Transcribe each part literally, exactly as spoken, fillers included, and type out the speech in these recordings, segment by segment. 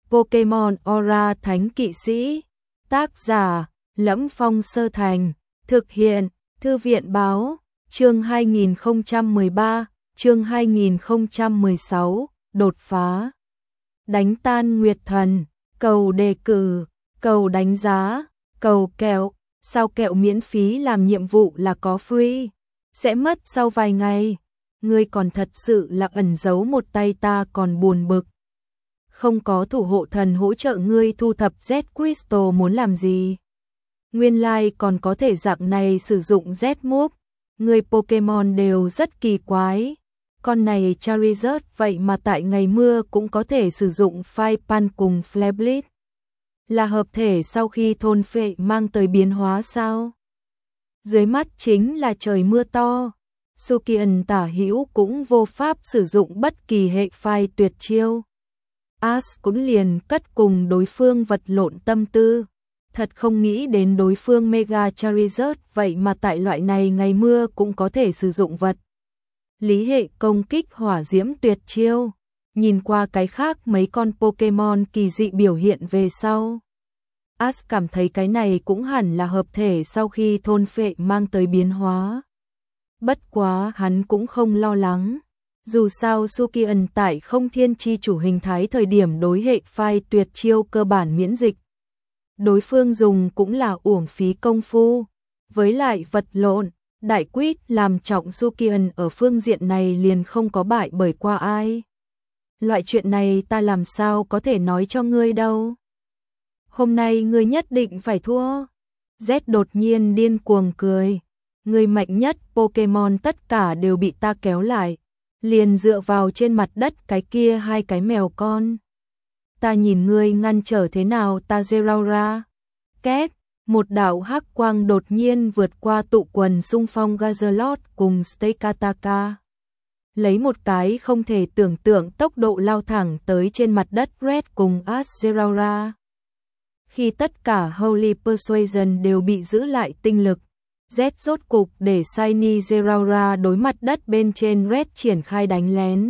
Pokemon Aura Thánh Kỵ Sĩ. Tác giả: Lẫm Phong Sơ Thành. Thực hiện: Thư viện Báo. Chương hai nghìn không trăm mười ba, chương hai nghìn không trăm mười sáu, đột phá. Đánh tan Nguyệt Thần, cầu đề cử, cầu đánh giá, cầu kẹo. Sao kẹo miễn phí làm nhiệm vụ là có free, sẽ mất sau vài ngày. Ngươi còn thật sự là ẩn giấu một tay, ta còn buồn bực. Không có thủ hộ thần hỗ trợ ngươi thu thập Z Crystal muốn làm gì? Nguyên lai like còn có thể dạng này sử dụng Z Move. Người Pokemon đều rất kỳ quái. Con này Charizard vậy mà tại ngày mưa cũng có thể sử dụng Fire Punch cùng Flare Blitz. Là hợp thể sau khi thôn phệ mang tới biến hóa sao? Dưới mắt chính là trời mưa to. Sukian tả hữu cũng vô pháp sử dụng bất kỳ hệ phai tuyệt chiêu. Ash cũng liền cất cùng đối phương vật lộn tâm tư. Thật không nghĩ đến đối phương Mega Charizard vậy mà tại loại này ngày mưa cũng có thể sử dụng vật lý hệ công kích hỏa diễm tuyệt chiêu. Nhìn qua cái khác mấy con Pokemon kỳ dị biểu hiện về sau, Ash cảm thấy cái này cũng hẳn là hợp thể sau khi thôn phệ mang tới biến hóa. Bất quá hắn cũng không lo lắng. Dù sao Sukian tại không thiên chi chủ hình thái thời điểm đối hệ phai tuyệt chiêu cơ bản miễn dịch. Đối phương dùng cũng là uổng phí công phu. Với lại vật lộn, đại quýt làm trọng Sukian ở phương diện này liền không có bại bởi qua ai. Loại chuyện này ta làm sao có thể nói cho ngươi đâu. Hôm nay ngươi nhất định phải thua. Z đột nhiên điên cuồng cười. Ngươi mạnh nhất Pokemon tất cả đều bị ta kéo lại. Liền dựa vào trên mặt đất cái kia hai cái mèo con. Ta nhìn ngươi ngăn trở thế nào ta Zeraora. Két, một đạo hắc quang đột nhiên vượt qua tụ quần xung phong Gazalot cùng Stakataka. Lấy một cái không thể tưởng tượng tốc độ lao thẳng tới trên mặt đất Red cùng Ash Zeraora. Khi tất cả Holy Persuasion đều bị giữ lại tinh lực, Z rốt cục để Shiny Zeraora đối mặt đất bên trên Red triển khai đánh lén.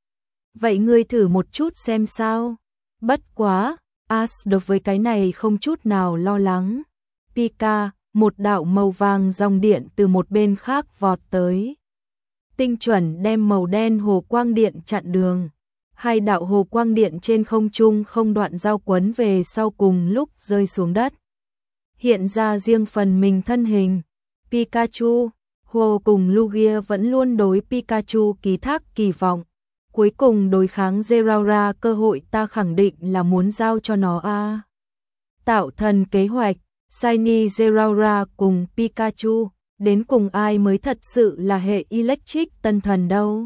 Vậy ngươi thử một chút xem sao. Bất quá, Ash đối với cái này không chút nào lo lắng. Pika, một đạo màu vàng dòng điện từ một bên khác vọt tới. Tinh chuẩn đem màu đen hồ quang điện chặn đường. Hai đạo hồ quang điện trên không trung không đoạn giao quấn về sau cùng lúc rơi xuống đất. Hiện ra riêng phần mình thân hình. Pikachu, Hồ cùng Lugia vẫn luôn đối Pikachu ký thác kỳ vọng. Cuối cùng đối kháng Zeraora cơ hội ta khẳng định là muốn giao cho nó a. À. Tạo thần kế hoạch, Shiny Zeraora cùng Pikachu, đến cùng ai mới thật sự là hệ Electric tân thần đâu.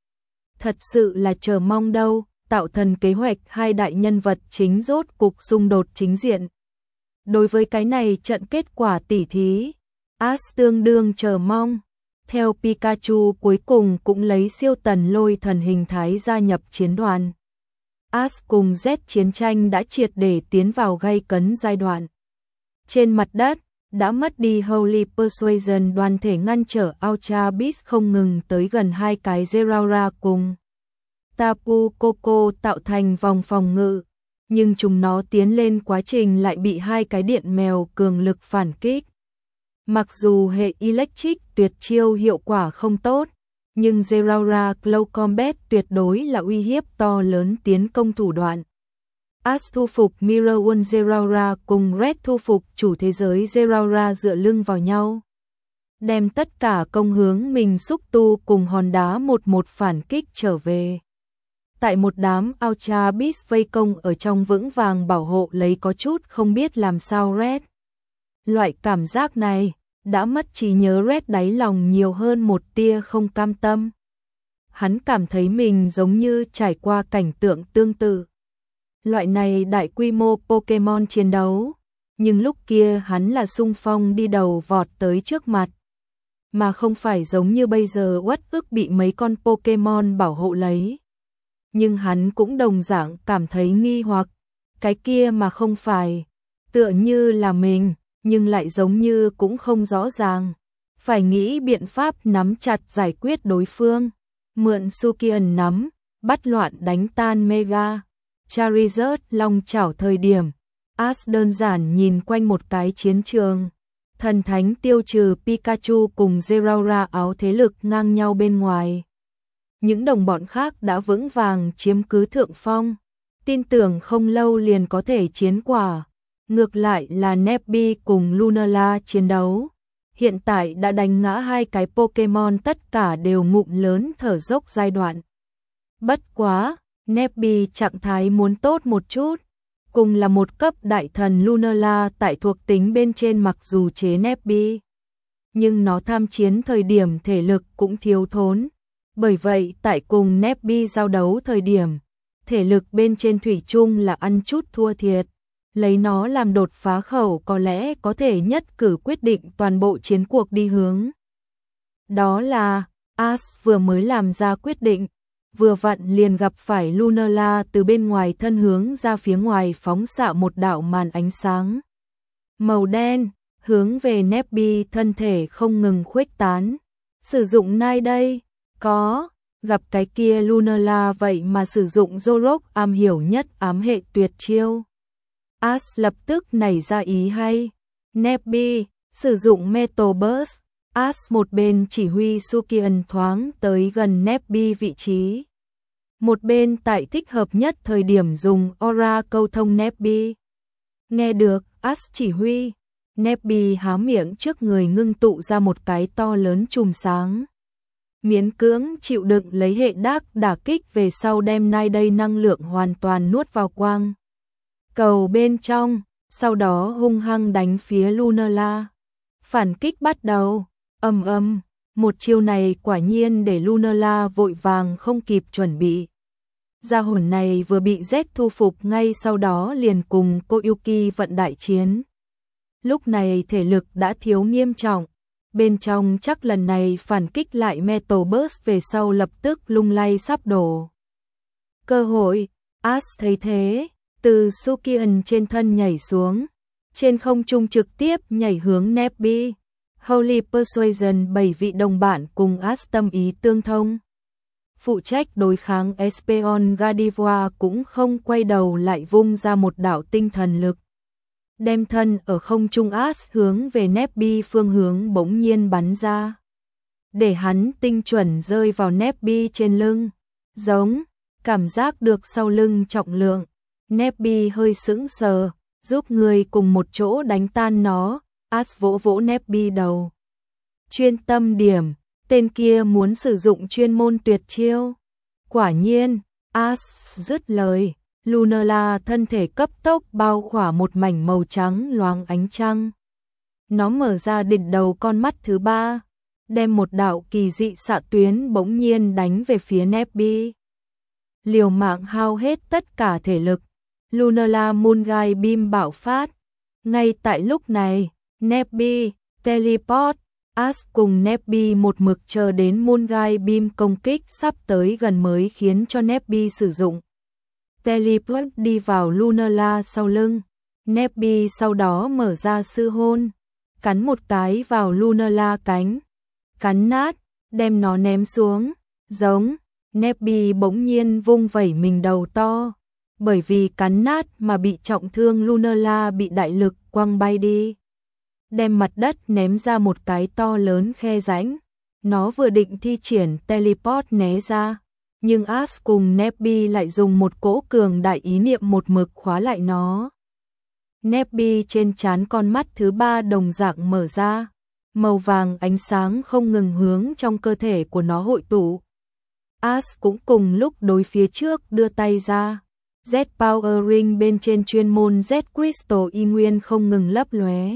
Thật sự là chờ mong đâu, tạo thần kế hoạch hai đại nhân vật chính rốt cục xung đột chính diện. Đối với cái này trận kết quả tỉ thí, Ash tương đương chờ mong. Theo Pikachu cuối cùng cũng lấy siêu tần lôi thần hình thái gia nhập chiến đoàn. Ash cùng Z chiến tranh đã triệt để tiến vào gay cấn giai đoạn. Trên mặt đất, đã mất đi Holy Persuasion đoàn thể ngăn trở Ultra Beast không ngừng tới gần hai cái Zeraora cùng Tapu Koko tạo thành vòng phòng ngự. Nhưng chúng nó tiến lên quá trình lại bị hai cái điện mèo cường lực phản kích. Mặc dù hệ Electric tuyệt chiêu hiệu quả không tốt, nhưng Zeraora Close Combat tuyệt đối là uy hiếp to lớn tiến công thủ đoạn. Ash thu phục Mirror One Zeraora cùng Red thu phục chủ thế giới Zeraora dựa lưng vào nhau. Đem tất cả công hướng mình xúc tu cùng hòn đá một một phản kích trở về. Tại một đám Ultra Beast vây công ở trong vững vàng bảo hộ lấy có chút không biết làm sao Red. Loại cảm giác này, đã mất trí nhớ Red đáy lòng nhiều hơn một tia không cam tâm. Hắn cảm thấy mình giống như trải qua cảnh tượng tương tự. Loại này đại quy mô Pokemon chiến đấu, nhưng lúc kia hắn là xung phong đi đầu vọt tới trước mặt. Mà không phải giống như bây giờ uất ức bị mấy con Pokemon bảo hộ lấy. Nhưng hắn cũng đồng dạng cảm thấy nghi hoặc, cái kia mà không phải, tựa như là mình, nhưng lại giống như cũng không rõ ràng. Phải nghĩ biện pháp nắm chặt giải quyết đối phương, mượn Sukian nắm, bắt loạn đánh tan Mega Charizard long chảo thời điểm, Ash đơn giản nhìn quanh một cái chiến trường. Thần thánh tiêu trừ Pikachu cùng Zeraora áo thế lực ngang nhau bên ngoài. Những đồng bọn khác đã vững vàng chiếm cứ thượng phong, tin tưởng không lâu liền có thể chiến quả. Ngược lại là Nebby cùng Lunala chiến đấu. Hiện tại đã đánh ngã hai cái Pokemon, tất cả đều ngụm lớn thở dốc giai đoạn. Bất quá, Nebby trạng thái muốn tốt một chút. Cùng là một cấp đại thần, Lunala tại thuộc tính bên trên mặc dù chế Nebby, nhưng nó tham chiến thời điểm thể lực cũng thiếu thốn. Bởi vậy tại cùng Nebby giao đấu thời điểm, thể lực bên trên thủy chung là ăn chút thua thiệt. Lấy nó làm đột phá khẩu có lẽ có thể nhất cử quyết định toàn bộ chiến cuộc đi hướng. Đó là, Ash vừa mới làm ra quyết định, vừa vặn liền gặp phải Lunala từ bên ngoài thân hướng ra phía ngoài phóng xạ một đạo màn ánh sáng màu đen, hướng về Nebby thân thể không ngừng khuếch tán. Sử dụng nai đây, có, gặp cái kia Lunala vậy mà sử dụng Zorok am hiểu nhất ám hệ tuyệt chiêu. Ash lập tức nảy ra ý hay. Nebby, sử dụng Metal Burst. Ash một bên chỉ huy Sukian thoáng tới gần Nebby vị trí. Một bên tại thích hợp nhất thời điểm dùng Aura câu thông Nebby. Nghe được Ash chỉ huy, Nebby há miệng trước người ngưng tụ ra một cái to lớn chùm sáng. Miễn cưỡng chịu đựng lấy hệ đắc đả kích về sau đem nai đây năng lượng hoàn toàn nuốt vào quang cầu bên trong, sau đó hung hăng đánh phía Lunala. Phản kích bắt đầu, ầm ầm, một chiêu này quả nhiên để Lunala vội vàng không kịp chuẩn bị. Gia hồn này vừa bị Z thu phục ngay sau đó liền cùng Koyuki vận đại chiến. Lúc này thể lực đã thiếu nghiêm trọng, bên trong chắc lần này phản kích lại Metal Burst về sau lập tức lung lay sắp đổ. Cơ hội, Ash thấy thế, từ Sukian trên thân nhảy xuống, trên không trung trực tiếp nhảy hướng Nebby. Holy Persuasion, bảy vị đồng bạn cùng Ash tâm ý tương thông. Phụ trách đối kháng Espeon Gardevoir cũng không quay đầu lại vung ra một đạo tinh thần lực. Đem thân ở không trung Ash hướng về Nebby phương hướng bỗng nhiên bắn ra. Để hắn tinh chuẩn rơi vào Nebby trên lưng. Giống, cảm giác được sau lưng trọng lượng. Nebby hơi sững sờ, giúp người cùng một chỗ đánh tan nó. Ash vỗ vỗ Nebby đầu. Chuyên tâm điểm, tên kia muốn sử dụng chuyên môn tuyệt chiêu. Quả nhiên, Ash dứt lời, Lunala thân thể cấp tốc bao khỏa một mảnh màu trắng loáng ánh trăng. Nó mở ra đỉnh đầu con mắt thứ ba, đem một đạo kỳ dị xạ tuyến bỗng nhiên đánh về phía Nebby. Liều mạng hao hết tất cả thể lực, Lunala Moongai Beam bạo phát. Ngay tại lúc này, Nebby, Teleport, Ash cùng Nebby một mực chờ đến Moongai Beam công kích sắp tới gần mới khiến cho Nebby sử dụng Teleport đi vào Lunala sau lưng. Nebby sau đó mở ra sư hôn, cắn một cái vào Lunala cánh, cắn nát, đem nó ném xuống. Giống, Nebby bỗng nhiên vung vẩy mình đầu to, bởi vì cắn nát mà bị trọng thương Lunala bị đại lực quăng bay đi, đem mặt đất ném ra một cái to lớn khe rãnh. Nó vừa định thi triển Teleport né ra, nhưng Ash cùng Nebby lại dùng một cỗ cường đại ý niệm một mực khóa lại nó. Nebby trên trán con mắt thứ ba đồng dạng mở ra, màu vàng ánh sáng không ngừng hướng trong cơ thể của nó hội tụ. Ash cũng cùng lúc đối phía trước đưa tay ra, Z Power Ring bên trên chuyên môn Z Crystal y nguyên không ngừng lấp lóe.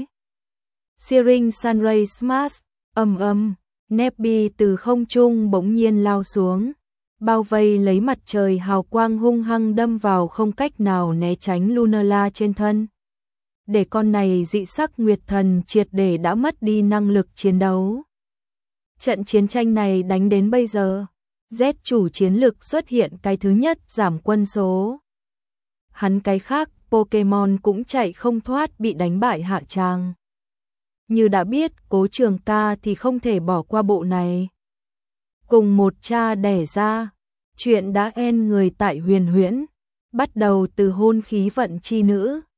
Searing Sunray Smash, ầm ầm, Nebby từ không trung bỗng nhiên lao xuống, bao vây lấy mặt trời hào quang hung hăng đâm vào không cách nào né tránh Lunala trên thân. Để con này dị sắc nguyệt thần triệt để đã mất đi năng lực chiến đấu. Trận chiến tranh này đánh đến bây giờ, Z chủ chiến lực xuất hiện cái thứ nhất giảm quân số. Hắn cái khác Pokemon cũng chạy không thoát bị đánh bại hạ tràng. Như đã biết Cố Trường Ca thì không thể bỏ qua bộ này. Cùng một cha đẻ ra, chuyện đã en người tại huyền huyễn. bắt đầu từ hôn khí vận chi nữ.